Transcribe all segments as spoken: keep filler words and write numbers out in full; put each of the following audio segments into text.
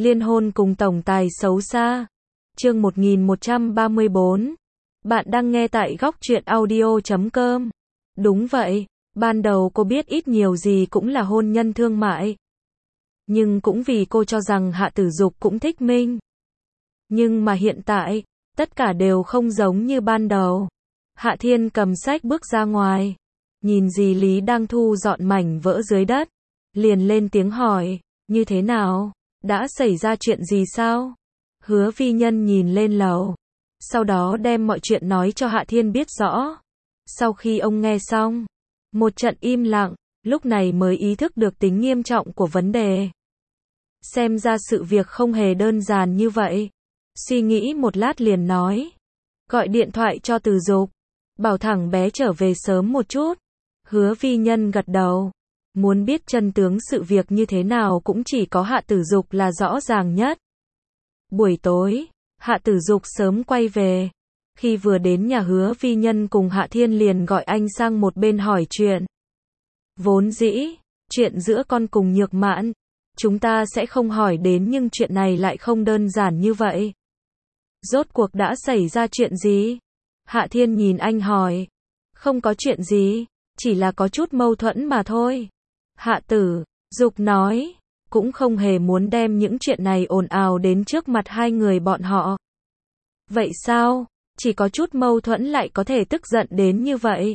Liên hôn cùng tổng tài xấu xa. Chương một nghìn một trăm ba mươi bốn. Bạn đang nghe tại góc truyện audio chấm com. Đúng vậy, ban đầu cô biết ít nhiều gì cũng là hôn nhân thương mại. Nhưng cũng vì cô cho rằng Hạ Tử Dục cũng thích Minh. Nhưng mà hiện tại, tất cả đều không giống như ban đầu. Hạ Thiên cầm sách bước ra ngoài. Nhìn dì Lý đang thu dọn mảnh vỡ dưới đất. Liền lên tiếng hỏi, như thế nào? Đã xảy ra chuyện gì sao? Hứa Vi Nhân nhìn lên lầu. Sau đó đem mọi chuyện nói cho Hạ Thiên biết rõ. Sau khi ông nghe xong, một trận im lặng, lúc này mới ý thức được tính nghiêm trọng của vấn đề. Xem ra sự việc không hề đơn giản như vậy. Suy nghĩ một lát liền nói. Gọi điện thoại cho Tử Dục. Bảo thẳng bé trở về sớm một chút. Hứa Vi Nhân gật đầu. Muốn biết chân tướng sự việc như thế nào cũng chỉ có Hạ Tử Dục là rõ ràng nhất. Buổi tối, Hạ Tử Dục sớm quay về. Khi vừa đến nhà Hứa Vi Nhân cùng Hạ Thiên liền gọi anh sang một bên hỏi chuyện. Vốn dĩ, chuyện giữa con cùng Nhược Mạn, chúng ta sẽ không hỏi đến nhưng chuyện này lại không đơn giản như vậy. Rốt cuộc đã xảy ra chuyện gì? Hạ Thiên nhìn anh hỏi. Không có chuyện gì, chỉ là có chút mâu thuẫn mà thôi. Hạ Tử Dục nói, cũng không hề muốn đem những chuyện này ồn ào đến trước mặt hai người bọn họ. Vậy sao? Chỉ có chút mâu thuẫn lại có thể tức giận đến như vậy?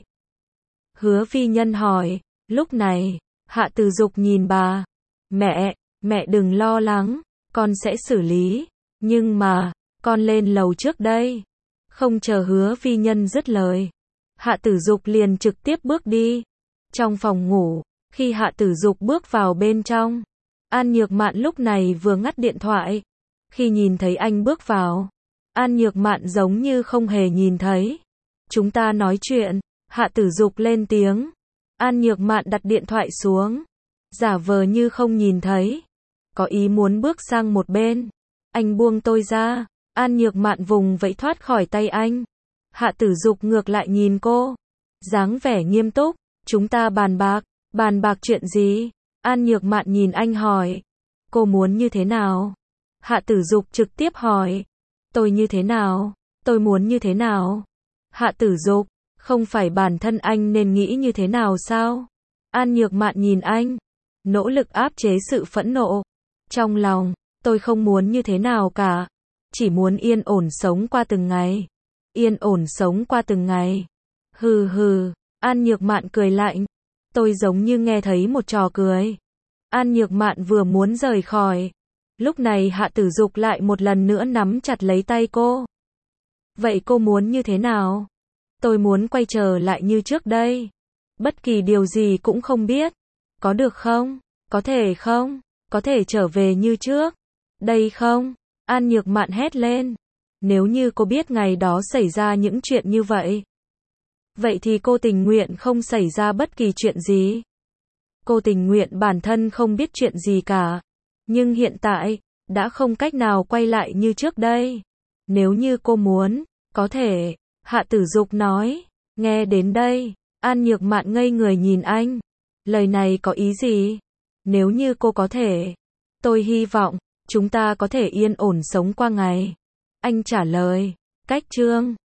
Hứa Vi Nhân hỏi. Lúc này, Hạ Tử Dục nhìn bà. Mẹ, mẹ đừng lo lắng, con sẽ xử lý. Nhưng mà, con lên lầu trước đây. Không chờ Hứa Vi Nhân dứt lời. Hạ Tử Dục liền trực tiếp bước đi. Trong phòng ngủ, khi Hạ Tử Dục bước vào bên trong, An Nhược Mạn lúc này vừa ngắt điện thoại. Khi nhìn thấy anh bước vào, An Nhược Mạn giống như không hề nhìn thấy. Chúng ta nói chuyện. Hạ Tử Dục lên tiếng. An Nhược Mạn đặt điện thoại xuống, giả vờ như không nhìn thấy, có ý muốn bước sang một bên. Anh buông tôi ra. An Nhược Mạn vùng vẫy thoát khỏi tay anh. Hạ Tử Dục ngược lại nhìn cô, dáng vẻ nghiêm túc. Chúng ta bàn bạc. Bàn bạc chuyện gì? An Nhược Mạn nhìn anh hỏi. Cô muốn như thế nào? Hạ Tử Dục trực tiếp hỏi. Tôi như thế nào? Tôi muốn như thế nào? Hạ Tử Dục, không phải bản thân anh nên nghĩ như thế nào sao? An Nhược Mạn nhìn anh, nỗ lực áp chế sự phẫn nộ. Trong lòng, tôi không muốn như thế nào cả. Chỉ muốn yên ổn sống qua từng ngày. Yên ổn sống qua từng ngày. Hừ hừ, An Nhược Mạn cười lạnh. Tôi giống như nghe thấy một trò cười. An Nhược Mạn vừa muốn rời khỏi. Lúc này Hạ Tử Dục lại một lần nữa nắm chặt lấy tay cô. Vậy cô muốn như thế nào? Tôi muốn quay trở lại như trước đây. Bất kỳ điều gì cũng không biết. Có được không? Có thể không? Có thể trở về như trước. Đây không? An Nhược Mạn hét lên. Nếu như cô biết ngày đó xảy ra những chuyện như vậy, vậy thì cô tình nguyện không xảy ra bất kỳ chuyện gì. Cô tình nguyện bản thân không biết chuyện gì cả. Nhưng hiện tại, đã không cách nào quay lại như trước đây. Nếu như cô muốn, có thể. Hạ Tử Dục nói. Nghe đến đây, An Nhược Mạn ngây người nhìn anh. Lời này có ý gì? Nếu như cô có thể, tôi hy vọng chúng ta có thể yên ổn sống qua ngày. Anh trả lời. Cách chương